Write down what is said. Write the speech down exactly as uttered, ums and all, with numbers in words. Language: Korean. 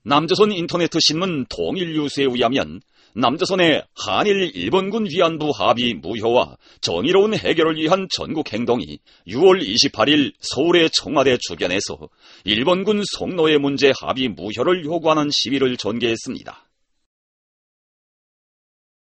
남조선 인터ネット신문 통일뉴스에 의하면 남조선의 한일 일본군 위안부 합의 무효와 정의로운 해결을 위한 전국행동이 유월 이십팔일 서울의 청와대 주변에서 일본군 송로의 문제 합의 무효를 요구하는 시위를 전개했습니다.